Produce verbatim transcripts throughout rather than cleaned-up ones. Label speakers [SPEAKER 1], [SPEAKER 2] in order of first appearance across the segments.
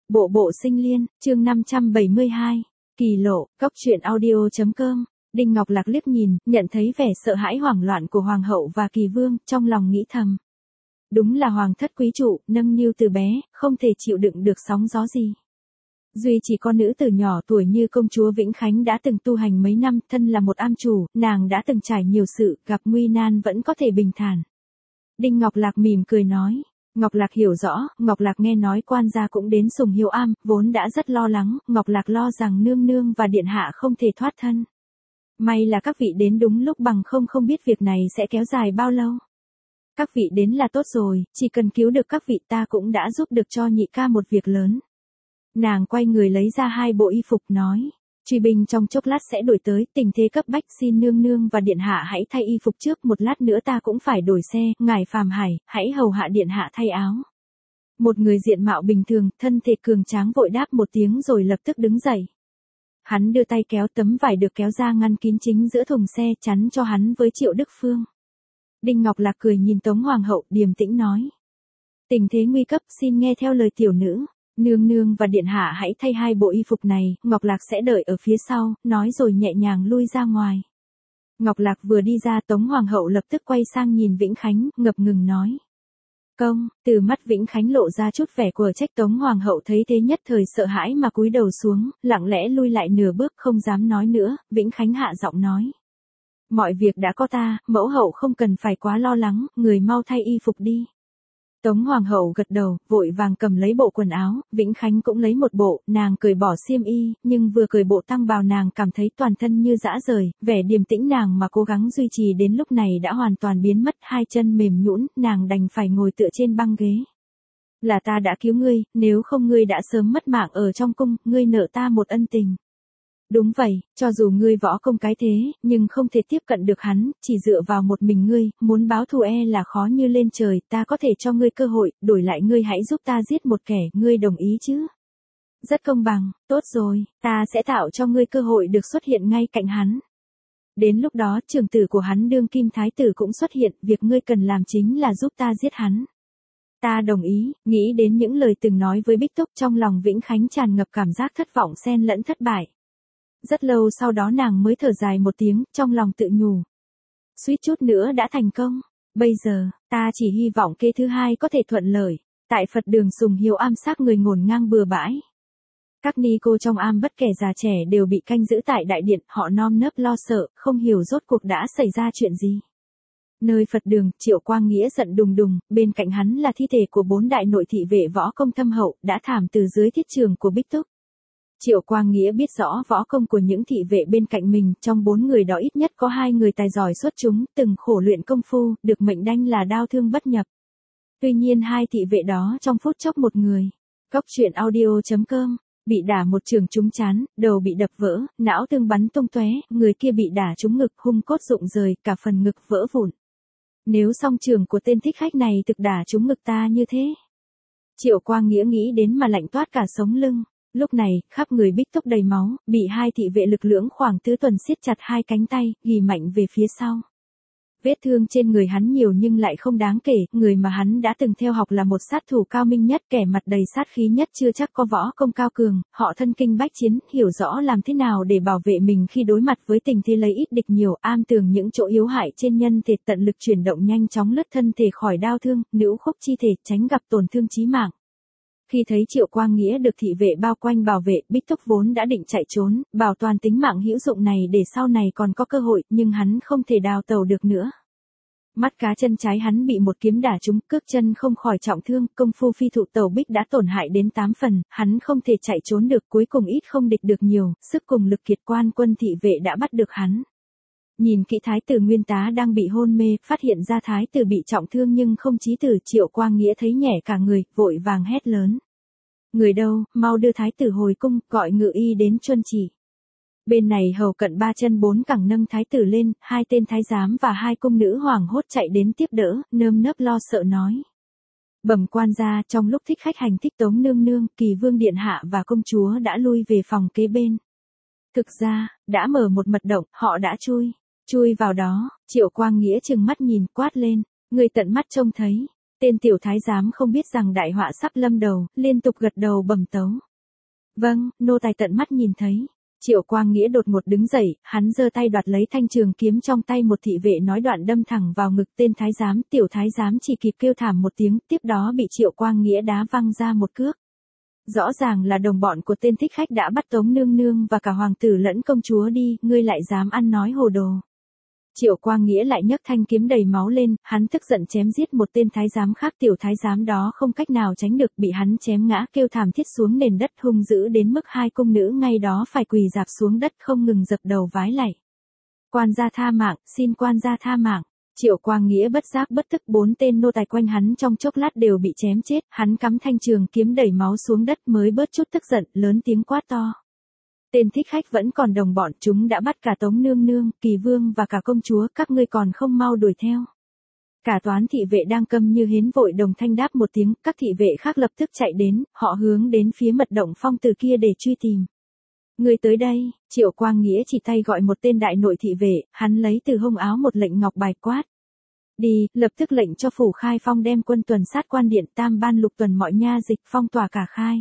[SPEAKER 1] Bộ bộ sinh liên, chương năm trăm bảy mươi hai, kỳ lộ, cốc truyện audio.com. Đinh Ngọc Lạc liếc nhìn, nhận thấy vẻ sợ hãi hoảng loạn của Hoàng hậu và Kỳ Vương, trong lòng nghĩ thầm. Đúng là Hoàng thất quý trụ, nâng niu từ bé, không thể chịu đựng được sóng gió gì. Duy chỉ con nữ từ nhỏ tuổi như công chúa Vĩnh Khánh đã từng tu hành mấy năm, thân là một am chủ, nàng đã từng trải nhiều sự, gặp nguy nan vẫn có thể bình thản. Đinh Ngọc Lạc mỉm cười nói. Ngọc Lạc hiểu rõ, Ngọc Lạc nghe nói quan gia cũng đến Sùng Hiếu Am, vốn đã rất lo lắng, Ngọc Lạc lo rằng nương nương và điện hạ không thể thoát thân. May là các vị đến đúng lúc, bằng không không biết việc này sẽ kéo dài bao lâu. Các vị đến là tốt rồi, chỉ cần cứu được các vị ta cũng đã giúp được cho nhị ca một việc lớn. Nàng quay người lấy ra hai bộ y phục nói. Truy binh trong chốc lát sẽ đổi tới, tình thế cấp bách, xin nương nương và điện hạ hãy thay y phục trước, một lát nữa ta cũng phải đổi xe, ngài Phàm Hải, hãy hầu hạ điện hạ thay áo. Một người diện mạo bình thường, thân thể cường tráng vội đáp một tiếng rồi lập tức đứng dậy. Hắn đưa tay kéo tấm vải được kéo ra ngăn kín chính giữa thùng xe, chắn cho hắn với Triệu Đức Phương. Đinh Ngọc Lạc cười nhìn Tống Hoàng hậu, điềm tĩnh nói. Tình thế nguy cấp, xin nghe theo lời tiểu nữ. Nương nương và điện hạ hãy thay hai bộ y phục này, Ngọc Lạc sẽ đợi ở phía sau, nói rồi nhẹ nhàng lui ra ngoài. Ngọc Lạc vừa đi ra, Tống Hoàng hậu lập tức quay sang nhìn Vĩnh Khánh, ngập ngừng nói. Công, từ mắt Vĩnh Khánh lộ ra chút vẻ của trách. Tống Hoàng hậu thấy thế nhất thời sợ hãi mà cúi đầu xuống, lặng lẽ lui lại nửa bước không dám nói nữa. Vĩnh Khánh hạ giọng nói. Mọi việc đã có ta, mẫu hậu không cần phải quá lo lắng, người mau thay y phục đi. Tống Hoàng hậu gật đầu, vội vàng cầm lấy bộ quần áo, Vĩnh Khánh cũng lấy một bộ, nàng cởi bỏ xiêm y, nhưng vừa cởi bộ tăng bào nàng cảm thấy toàn thân như dã rời, vẻ điềm tĩnh nàng mà cố gắng duy trì đến lúc này đã hoàn toàn biến mất, hai chân mềm nhũn, nàng đành phải ngồi tựa trên băng ghế. Là ta đã cứu ngươi, nếu không ngươi đã sớm mất mạng ở trong cung, ngươi nợ ta một ân tình. Đúng vậy, cho dù ngươi võ công cái thế, nhưng không thể tiếp cận được hắn, chỉ dựa vào một mình ngươi, muốn báo thù e là khó như lên trời, ta có thể cho ngươi cơ hội, đổi lại ngươi hãy giúp ta giết một kẻ, ngươi đồng ý chứ? Rất công bằng, tốt rồi, ta sẽ tạo cho ngươi cơ hội được xuất hiện ngay cạnh hắn. Đến lúc đó, trưởng tử của hắn đương kim thái tử cũng xuất hiện, việc ngươi cần làm chính là giúp ta giết hắn. Ta đồng ý, nghĩ đến những lời từng nói với Bích Túc, trong lòng Vĩnh Khánh tràn ngập cảm giác thất vọng xen lẫn thất bại. Rất lâu sau đó nàng mới thở dài một tiếng, trong lòng tự nhủ. Suýt chút nữa đã thành công. Bây giờ, ta chỉ hy vọng kế thứ hai có thể thuận lợi. Tại Phật đường Sùng Hiếu Am xác người ngổn ngang bừa bãi. Các ni cô trong am bất kể già trẻ đều bị canh giữ tại đại điện, họ nom nớp lo sợ, không hiểu rốt cuộc đã xảy ra chuyện gì. Nơi Phật đường, Triệu Quang Nghĩa giận đùng đùng, bên cạnh hắn là thi thể của bốn đại nội thị vệ võ công thâm hậu, đã thảm từ dưới thiết trường của Bích Túc. Triệu Quang Nghĩa biết rõ võ công của những thị vệ bên cạnh mình, trong bốn người đó ít nhất có hai người tài giỏi xuất chúng, từng khổ luyện công phu, được mệnh danh là đao thương bất nhập. Tuy nhiên hai thị vệ đó trong phút chốc một người, cốc truyện audio.com, bị đả một trường trúng trán, đầu bị đập vỡ, não tương bắn tung tóe, người kia bị đả trúng ngực, hung cốt rụng rời, cả phần ngực vỡ vụn. Nếu song trường của tên thích khách này thực đả trúng ngực ta như thế. Triệu Quang Nghĩa nghĩ đến mà lạnh toát cả sống lưng. Lúc này, khắp người Bích Túc đầy máu, bị hai thị vệ lực lưỡng khoảng tứ tuần siết chặt hai cánh tay, ghì mạnh về phía sau. Vết thương trên người hắn nhiều nhưng lại không đáng kể, người mà hắn đã từng theo học là một sát thủ cao minh nhất, kẻ mặt đầy sát khí nhất, chưa chắc có võ công cao cường, họ thân kinh bách chiến, hiểu rõ làm thế nào để bảo vệ mình khi đối mặt với tình thế lấy ít địch nhiều, am tường những chỗ yếu hại trên nhân thể, tận lực chuyển động nhanh chóng lướt thân thể khỏi đau thương, nữ khúc chi thể, tránh gặp tổn thương chí mạng. Khi thấy Triệu Quang Nghĩa được thị vệ bao quanh bảo vệ, Bích Túc vốn đã định chạy trốn, bảo toàn tính mạng hữu dụng này để sau này còn có cơ hội, nhưng hắn không thể đào tẩu được nữa. Mắt cá chân trái hắn bị một kiếm đả trúng, cước chân không khỏi trọng thương, công phu phi thụ tẩu bích đã tổn hại đến tám phần, hắn không thể chạy trốn được, cuối cùng ít không địch được nhiều, sức cùng lực kiệt, quan quân thị vệ đã bắt được hắn. Nhìn kỹ thái tử Nguyên Tá đang bị hôn mê, phát hiện ra thái tử bị trọng thương nhưng không chí tử, Triệu Quang Nghĩa thấy nhẹ cả người, vội vàng hét lớn. Người đâu, mau đưa thái tử hồi cung, gọi ngự y đến chuân chỉ. Bên này hầu cận ba chân bốn cẳng nâng thái tử lên, hai tên thái giám và hai cung nữ hoảng hốt chạy đến tiếp đỡ, nơm nớp lo sợ nói. Bẩm quan gia, trong lúc thích khách hành thích Tống nương nương, Kỳ Vương điện hạ và công chúa đã lui về phòng kế bên. Thực ra, đã mở một mật động, họ đã chui. Chui vào đó, Triệu Quang Nghĩa trừng mắt nhìn, quát lên, người tận mắt trông thấy. Tên tiểu thái giám không biết rằng đại họa sắp lâm đầu, liên tục gật đầu bẩm tấu. Vâng, nô tài tận mắt nhìn thấy. Triệu Quang Nghĩa đột ngột đứng dậy, hắn giơ tay đoạt lấy thanh trường kiếm trong tay một thị vệ nói đoạn đâm thẳng vào ngực tên thái giám, tiểu thái giám chỉ kịp kêu thảm một tiếng, tiếp đó bị Triệu Quang Nghĩa đá văng ra một cước. Rõ ràng là đồng bọn của tên thích khách đã bắt Tống nương nương và cả hoàng tử lẫn công chúa đi, ngươi lại dám ăn nói hồ đồ. Triệu Quang Nghĩa lại nhấc thanh kiếm đầy máu lên, hắn tức giận chém giết một tên thái giám khác, tiểu thái giám đó không cách nào tránh được, bị hắn chém ngã kêu thảm thiết xuống nền đất, hung dữ đến mức hai cung nữ ngay đó phải quỳ rạp xuống đất không ngừng dập đầu vái lạy. Quan gia tha mạng, xin quan gia tha mạng. Triệu Quang Nghĩa bất giác bất tức, bốn tên nô tài quanh hắn trong chốc lát đều bị chém chết, hắn cắm thanh trường kiếm đẩy máu xuống đất mới bớt chút tức giận, lớn tiếng quát to. Tên thích khách vẫn còn đồng bọn, chúng đã bắt cả Tống nương nương, Kỳ vương và cả công chúa, các ngươi còn không mau đuổi theo. Cả toán thị vệ đang câm như hến vội đồng thanh đáp một tiếng, các thị vệ khác lập tức chạy đến, họ hướng đến phía mật động phong từ kia để truy tìm. Người tới đây, Triệu Quang Nghĩa chỉ tay gọi một tên đại nội thị vệ, hắn lấy từ hông áo một lệnh ngọc bài quát. Đi, lập tức lệnh cho phủ khai phong đem quân tuần sát quan điện tam ban lục tuần mọi nha dịch phong tỏa cả khai.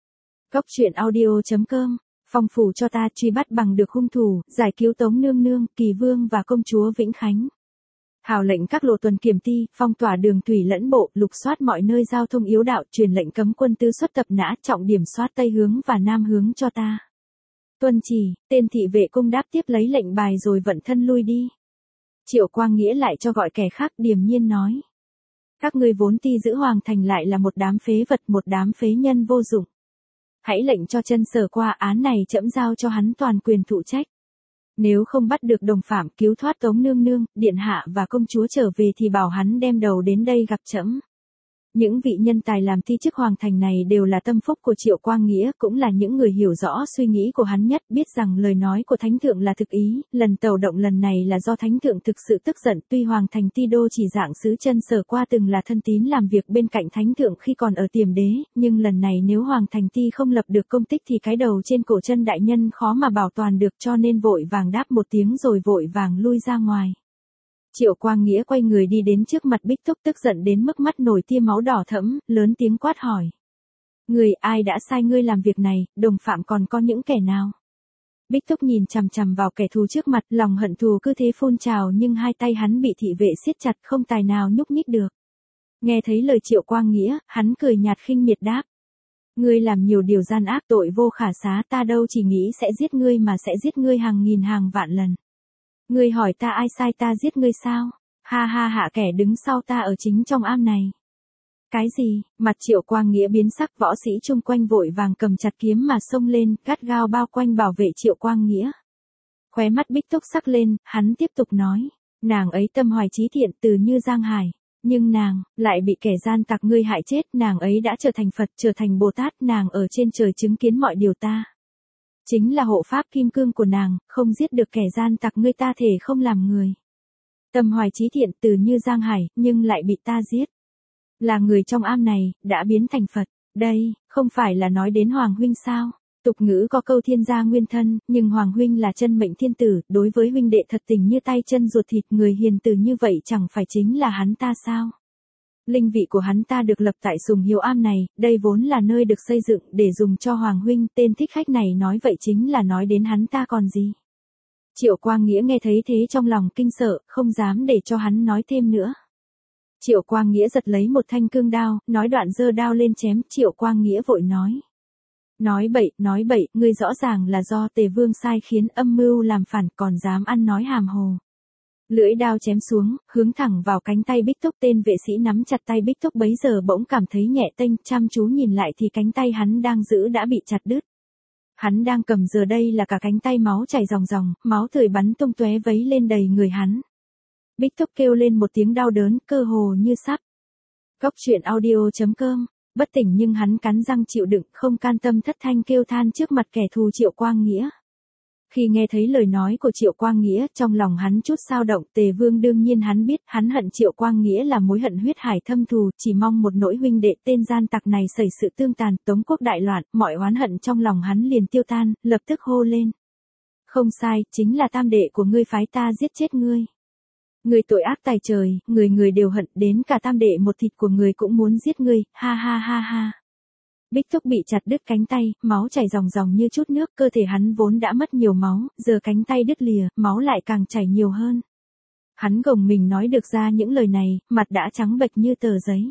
[SPEAKER 1] Góc truyện audio chấm com, phong phủ cho ta truy bắt bằng được hung thủ, giải cứu Tống nương nương, Kỳ vương và công chúa Vĩnh Khánh. Hào lệnh các lộ tuần kiểm ti, phong tỏa đường thủy lẫn bộ, lục soát mọi nơi giao thông yếu đạo, truyền lệnh cấm quân tư xuất tập nã, trọng điểm soát tây hướng và nam hướng cho ta. Tuân chỉ, tên thị vệ cung đáp tiếp lấy lệnh bài rồi vận thân lui đi. Triệu Quang Nghĩa lại cho gọi kẻ khác, điềm nhiên nói. Các ngươi vốn ti giữ hoàng thành lại là một đám phế vật, một đám phế nhân vô dụng. Hãy lệnh cho chân sở qua, án này trẫm giao cho hắn toàn quyền thụ trách. Nếu không bắt được đồng phạm cứu thoát Tống nương nương, điện hạ và công chúa trở về thì bảo hắn đem đầu đến đây gặp trẫm. Những vị nhân tài làm thi chức hoàng thành này đều là tâm phúc của Triệu Quang Nghĩa, cũng là những người hiểu rõ suy nghĩ của hắn nhất, biết rằng lời nói của thánh thượng là thực ý, lần tàu động lần này là do thánh thượng thực sự tức giận, tuy hoàng thành ti đô chỉ dạng sứ chân sở qua từng là thân tín làm việc bên cạnh thánh thượng khi còn ở Tiềm Đế, nhưng lần này nếu hoàng thành ti không lập được công tích thì cái đầu trên cổ chân đại nhân khó mà bảo toàn được, cho nên vội vàng đáp một tiếng rồi vội vàng lui ra ngoài. Triệu Quang Nghĩa quay người đi đến trước mặt Bích Túc, tức giận đến mức mắt nổi tia máu đỏ thẫm, lớn tiếng quát hỏi. Người, ai đã sai ngươi làm việc này, đồng phạm còn có những kẻ nào? Bích Túc nhìn chằm chằm vào kẻ thù trước mặt, lòng hận thù cứ thế phun trào, nhưng hai tay hắn bị thị vệ siết chặt, không tài nào nhúc nhích được. Nghe thấy lời Triệu Quang Nghĩa, hắn cười nhạt khinh miệt đáp. Ngươi làm nhiều điều gian ác, tội vô khả xá, ta đâu chỉ nghĩ sẽ giết ngươi mà sẽ giết ngươi hàng nghìn hàng vạn lần. Ngươi hỏi ta ai sai ta giết ngươi sao? Ha ha hạ, kẻ đứng sau ta ở chính trong am này. Cái gì? Mặt Triệu Quang Nghĩa biến sắc, võ sĩ chung quanh vội vàng cầm chặt kiếm mà xông lên, gắt gao bao quanh bảo vệ Triệu Quang Nghĩa. Khóe mắt Bích Túc sắc lên, hắn tiếp tục nói. Nàng ấy tâm hoài chí thiện, từ như Giang Hải. Nhưng nàng, lại bị kẻ gian tặc ngươi hại chết, nàng ấy đã trở thành Phật, trở thành Bồ Tát, nàng ở trên trời chứng kiến mọi điều ta. Chính là hộ pháp kim cương của nàng, không giết được kẻ gian tặc ngươi ta thể không làm người. Tâm hoài chí thiện, từ như Giang Hải, nhưng lại bị ta giết. Là người trong am này, đã biến thành Phật. Đây, không phải là nói đến Hoàng huynh sao? Tục ngữ có câu thiên gia nguyên thân, nhưng Hoàng huynh là chân mệnh thiên tử, đối với huynh đệ thật tình như tay chân ruột thịt, người hiền từ như vậy chẳng phải chính là hắn ta sao? Linh vị của hắn ta được lập tại Sùng Hiếu am này, đây vốn là nơi được xây dựng để dùng cho Hoàng huynh, tên thích khách này nói vậy chính là nói đến hắn ta còn gì. Triệu Quang Nghĩa nghe thấy thế trong lòng kinh sợ, không dám để cho hắn nói thêm nữa. Triệu Quang Nghĩa giật lấy một thanh cương đao, nói đoạn giơ đao lên chém, Triệu Quang Nghĩa vội nói. Nói bậy, nói bậy, ngươi rõ ràng là do Tề Vương sai khiến, âm mưu làm phản, còn dám ăn nói hàm hồ. Lưỡi đao chém xuống, hướng thẳng vào cánh tay Bích Túc, tên vệ sĩ nắm chặt tay Bích Túc bấy giờ bỗng cảm thấy nhẹ tênh, chăm chú nhìn lại thì cánh tay hắn đang giữ đã bị chặt đứt. Hắn đang cầm giờ đây là cả cánh tay máu chảy ròng ròng, máu tươi bắn tung tóe vấy lên đầy người hắn. Bích Túc kêu lên một tiếng đau đớn, cơ hồ như sắp. Góc truyện audio chấm com, bất tỉnh nhưng hắn cắn răng chịu đựng, không can tâm thất thanh kêu than trước mặt kẻ thù Triệu Quang Nghĩa. Khi nghe thấy lời nói của Triệu Quang Nghĩa, trong lòng hắn chút xao động, Tề Vương đương nhiên hắn biết, hắn hận Triệu Quang Nghĩa là mối hận huyết hải thâm thù, chỉ mong một nỗi huynh đệ tên gian tặc này xảy sự tương tàn, Tống quốc đại loạn, mọi oán hận trong lòng hắn liền tiêu tan, lập tức hô lên. Không sai, chính là tam đệ của ngươi phái ta giết chết ngươi. Người tội ác tài trời, người người đều hận, đến cả tam đệ một thịt của người cũng muốn giết ngươi, ha ha ha ha. Bích Thúc bị chặt đứt cánh tay, máu chảy ròng ròng như chút nước, cơ thể hắn vốn đã mất nhiều máu, giờ cánh tay đứt lìa, máu lại càng chảy nhiều hơn. Hắn gồng mình nói được ra những lời này, mặt đã trắng bệch như tờ giấy.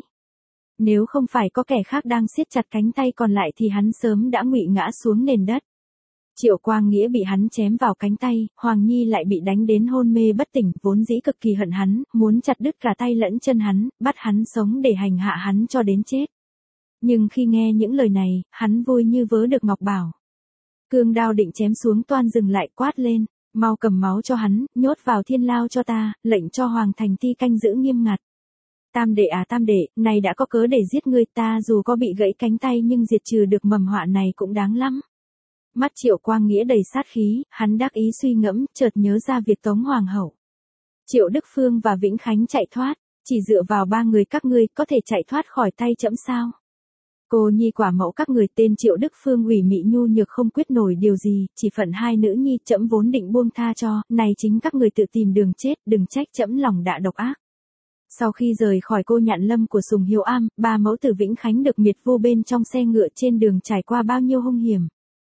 [SPEAKER 1] Nếu không phải có kẻ khác đang siết chặt cánh tay còn lại thì hắn sớm đã ngụy ngã xuống nền đất. Triệu Quang Nghĩa bị hắn chém vào cánh tay, Hoàng Nhi lại bị đánh đến hôn mê bất tỉnh, vốn dĩ cực kỳ hận hắn, muốn chặt đứt cả tay lẫn chân hắn, bắt hắn sống để hành hạ hắn cho đến chết. Nhưng khi nghe những lời này, hắn vui như vớ được ngọc bảo. Cương đao định chém xuống toan dừng lại, quát lên, mau cầm máu cho hắn, nhốt vào thiên lao cho ta, lệnh cho Hoàng Thành Ti canh giữ nghiêm ngặt. Tam đệ à tam đệ, này đã có cớ để giết ngươi, ta dù có bị gãy cánh tay nhưng diệt trừ được mầm họa này cũng đáng lắm. Mắt Triệu Quang Nghĩa đầy sát khí, hắn đắc ý suy ngẫm, chợt nhớ ra việc tống hoàng hậu. Triệu Đức Phương và Vĩnh Khánh chạy thoát, chỉ dựa vào ba người các ngươi có thể chạy thoát khỏi tay trẫm sao? Cô nhi quả mẫu các người tên Triệu Đức Phương ủy mị nhu nhược không quyết nổi điều gì, chỉ phận hai nữ nhi trẫm vốn định buông tha cho, này chính các người tự tìm đường chết, đừng trách trẫm lòng dạ độc ác. Sau khi rời khỏi cô nhạn lâm của Sùng Hiếu Am, ba mẫu tử Vĩnh Khánh được miệt vu bên trong xe ngựa trên đường trải qua bao nhiêu hung hiểm.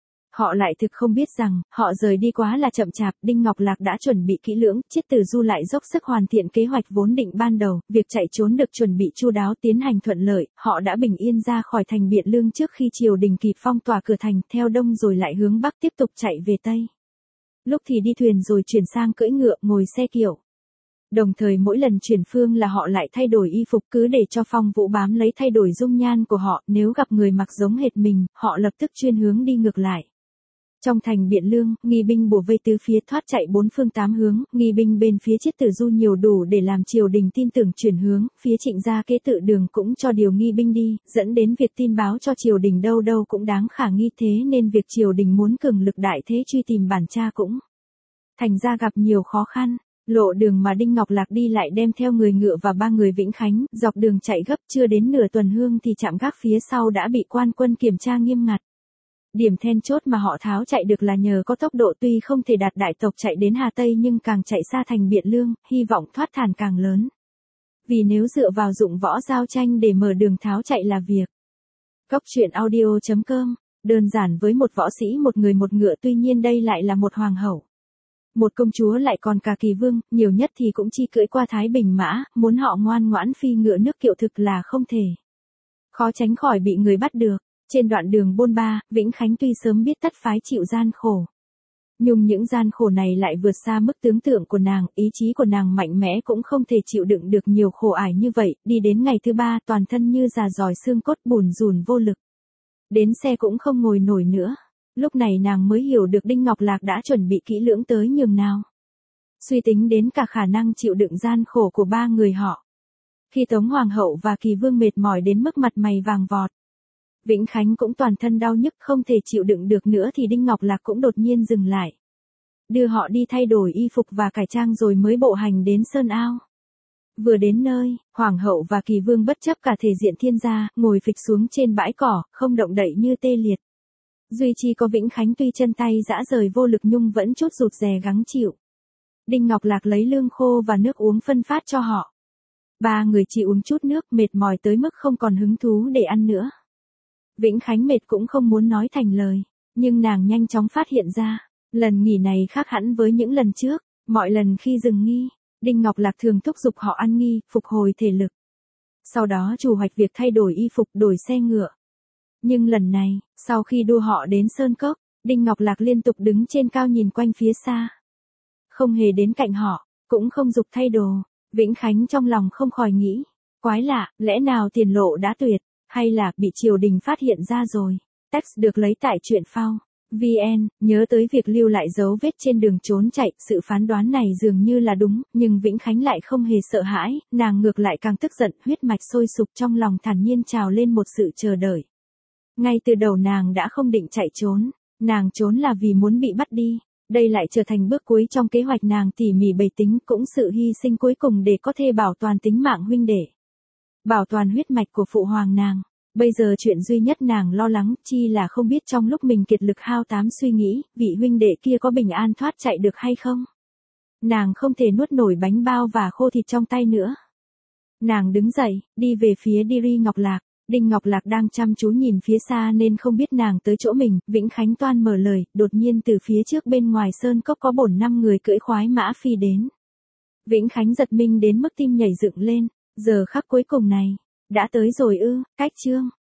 [SPEAKER 1] Họ lại thực không biết rằng, họ rời đi quá là chậm chạp, Đinh Ngọc Lạc đã chuẩn bị kỹ lưỡng, Chiết Tử Du lại dốc sức hoàn thiện kế hoạch vốn định ban đầu, việc chạy trốn được chuẩn bị chu đáo tiến hành thuận lợi, họ đã bình yên ra khỏi thành Biện Lương trước khi triều đình kịp phong tỏa cửa thành, theo đông rồi lại hướng bắc tiếp tục chạy về tây. Lúc thì đi thuyền rồi chuyển sang cưỡi ngựa, ngồi xe kiệu. Đồng thời mỗi lần chuyển phương là họ lại thay đổi y phục cứ để cho Phong Vũ bám lấy thay đổi dung nhan của họ, nếu gặp người mặc giống hệt mình, họ lập tức chuyên hướng đi ngược lại. Trong thành Biện Lương, nghi binh bủa vây tứ phía thoát chạy bốn phương tám hướng, nghi binh bên phía Chiết Tử Du nhiều đủ để làm triều đình tin tưởng chuyển hướng, phía Trịnh gia kế tự đường cũng cho điều nghi binh đi, dẫn đến việc tin báo cho triều đình đâu đâu cũng đáng khả nghi, thế nên việc triều đình muốn cường lực đại thế truy tìm bản cha cũng thành ra gặp nhiều khó khăn. Lộ đường mà Đinh Ngọc Lạc đi lại đem theo người ngựa và ba người Vĩnh Khánh, dọc đường chạy gấp chưa đến nửa tuần hương thì trạm gác phía sau đã bị quan quân kiểm tra nghiêm ngặt. Điểm then chốt mà họ tháo chạy được là nhờ có tốc độ, tuy không thể đạt đại tộc chạy đến Hà Tây nhưng càng chạy xa thành Biện Lương, hy vọng thoát thàn càng lớn. Vì nếu dựa vào dụng võ giao tranh để mở đường tháo chạy là việc. Góc truyện audio chấm com, đơn giản với một võ sĩ một người một ngựa, tuy nhiên đây lại là một hoàng hậu. Một công chúa lại còn cả kỳ vương, nhiều nhất thì cũng chỉ cưỡi qua Thái Bình mã, muốn họ ngoan ngoãn phi ngựa nước kiệu thực là không thể. Khó tránh khỏi bị người bắt được. Trên đoạn đường bôn ba, Vĩnh Khánh tuy sớm biết tất phái chịu gian khổ. Nhưng những gian khổ này lại vượt xa mức tưởng tượng của nàng, ý chí của nàng mạnh mẽ cũng không thể chịu đựng được nhiều khổ ải như vậy, đi đến ngày thứ ba toàn thân như già giòi xương cốt bùn rùn vô lực. Đến xe cũng không ngồi nổi nữa. Lúc này nàng mới hiểu được Đinh Ngọc Lạc đã chuẩn bị kỹ lưỡng tới nhường nào. Suy tính đến cả khả năng chịu đựng gian khổ của ba người họ. Khi Tống Hoàng hậu và Kỳ Vương mệt mỏi đến mức mặt mày vàng vọt, Vĩnh Khánh cũng toàn thân đau nhức không thể chịu đựng được nữa thì Đinh Ngọc Lạc cũng đột nhiên dừng lại. Đưa họ đi thay đổi y phục và cải trang rồi mới bộ hành đến Sơn Ao. Vừa đến nơi, Hoàng hậu và Kỳ Vương bất chấp cả thể diện thiên gia, ngồi phịch xuống trên bãi cỏ, không động đậy như tê liệt. Duy chi có Vĩnh Khánh tuy chân tay dã rời vô lực nhưng vẫn chút rụt rè gắng chịu. Đinh Ngọc Lạc lấy lương khô và nước uống phân phát cho họ. Ba người chỉ uống chút nước, mệt mỏi tới mức không còn hứng thú để ăn nữa. Vĩnh Khánh mệt cũng không muốn nói thành lời, nhưng nàng nhanh chóng phát hiện ra, lần nghỉ này khác hẳn với những lần trước, mọi lần khi dừng nghi, Đinh Ngọc Lạc thường thúc giục họ ăn nghi, phục hồi thể lực. Sau đó chủ hoạch việc thay đổi y phục, đổi xe ngựa. Nhưng lần này, sau khi đua họ đến Sơn Cốc, Đinh Ngọc Lạc liên tục đứng trên cao nhìn quanh phía xa. Không hề đến cạnh họ, cũng không giục thay đồ, Vĩnh Khánh trong lòng không khỏi nghĩ, quái lạ, lẽ nào tiền lộ đã tuyệt, hay là bị triều đình phát hiện ra rồi. Text được lấy tại truyện phao vê en, nhớ tới việc lưu lại dấu vết trên đường trốn chạy, sự phán đoán này dường như là đúng, nhưng Vĩnh Khánh lại không hề sợ hãi, nàng ngược lại càng tức giận, huyết mạch sôi sục trong lòng thản nhiên trào lên một sự chờ đợi. Ngay từ đầu nàng đã không định chạy trốn, nàng trốn là vì muốn bị bắt đi, đây lại trở thành bước cuối trong kế hoạch nàng tỉ mỉ bày tính, cũng sự hy sinh cuối cùng để có thể bảo toàn tính mạng huynh đệ. Bảo toàn huyết mạch của phụ hoàng nàng. Bây giờ chuyện duy nhất nàng lo lắng chi là không biết trong lúc mình kiệt lực hao tám suy nghĩ, vị huynh đệ kia có bình an thoát chạy được hay không. Nàng không thể nuốt nổi bánh bao và khô thịt trong tay nữa. Nàng đứng dậy, đi về phía Điri Ngọc Lạc. Đinh Ngọc Lạc đang chăm chú nhìn phía xa nên không biết nàng tới chỗ mình. Vĩnh Khánh toan mở lời, đột nhiên từ phía trước bên ngoài sơn cốc có bổn năm người cưỡi khoái mã phi đến. Vĩnh Khánh giật mình đến mức tim nhảy dựng lên. Giờ khắc cuối cùng này, đã tới rồi ư? Cách chương